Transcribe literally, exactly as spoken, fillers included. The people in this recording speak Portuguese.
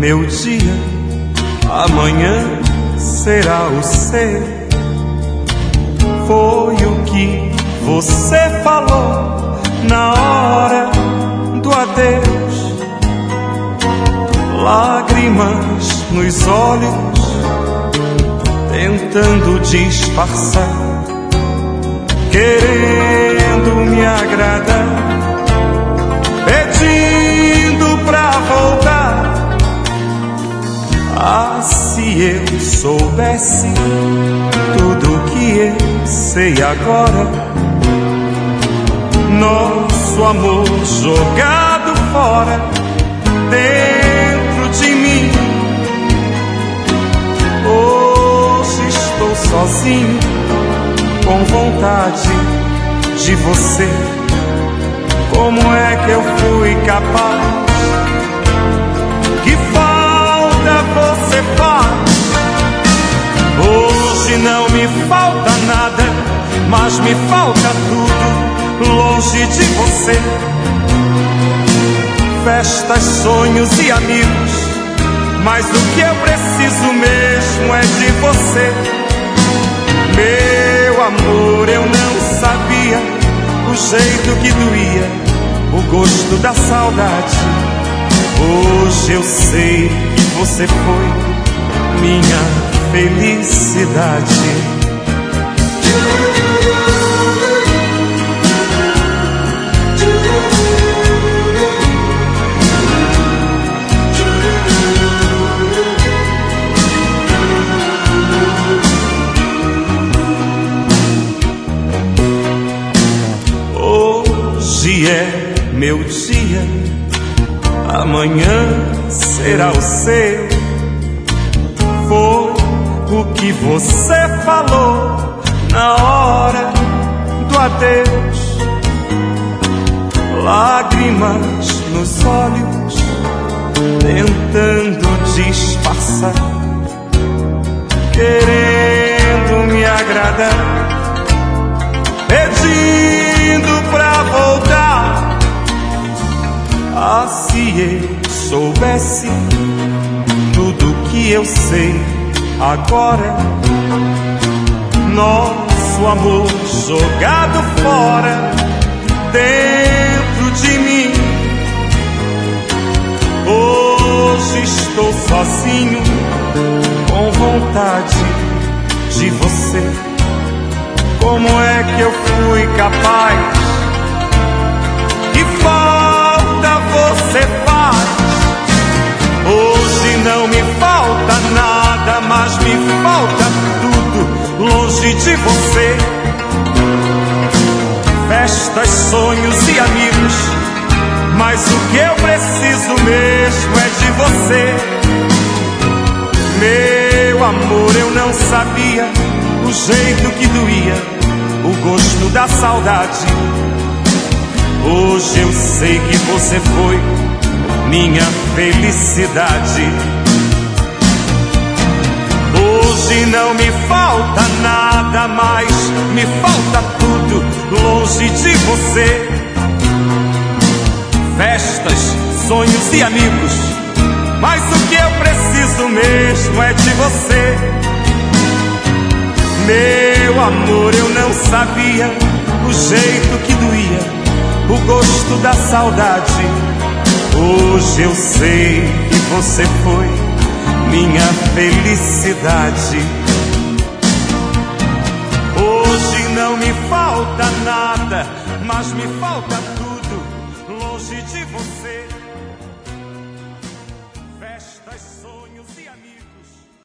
meu dia, amanhã será o seu. Foi o que você falou na hora do adeus. Lágrimas nos olhos, tentando disfarçar, querendo me agradar, pedindo pra voltar. Ah, se eu soubesse tudo que eu sei agora, nosso amor jogado fora dentro de mim. Hoje estou sozinho, com vontade de você. Como é que eu fui capaz? Que falta você faz? Hoje não me falta nada, mas me falta tudo longe de você. Festas, sonhos e amigos, mas o que eu preciso mesmo é de você. Meu amor, eu não sabia o jeito que doía, o gosto da saudade. Hoje eu sei que você foi minha felicidade. Hoje é meu dia, amanhã será o seu. Foi o que você falou na hora do adeus. Lágrimas nos olhos, tentando disfarçar, querendo me agradar, pedindo pra voltar. Ah, se eu soubesse tudo que eu sei agora, nosso amor jogado fora dentro de mim. Hoje estou sozinho, com vontade de você. Como é que eu fui capaz? Que falta você faz? Hoje não me falta nada, mas me falta tudo longe de você. Festas, sonhos e amigos, mas o que eu preciso mesmo é de você. Meu amor, eu não sabia o jeito que doía, o gosto da saudade. Hoje eu sei que você foi minha felicidade. Hoje não me falta nada, mas me falta tudo longe de você. Festas, sonhos e amigos, mas o que eu preciso mesmo é de você. Meu amor, eu não sabia o jeito que doía, o gosto da saudade. Hoje eu sei que você foi minha felicidade. Hoje não me falta nada, mas me falta tudo longe de você.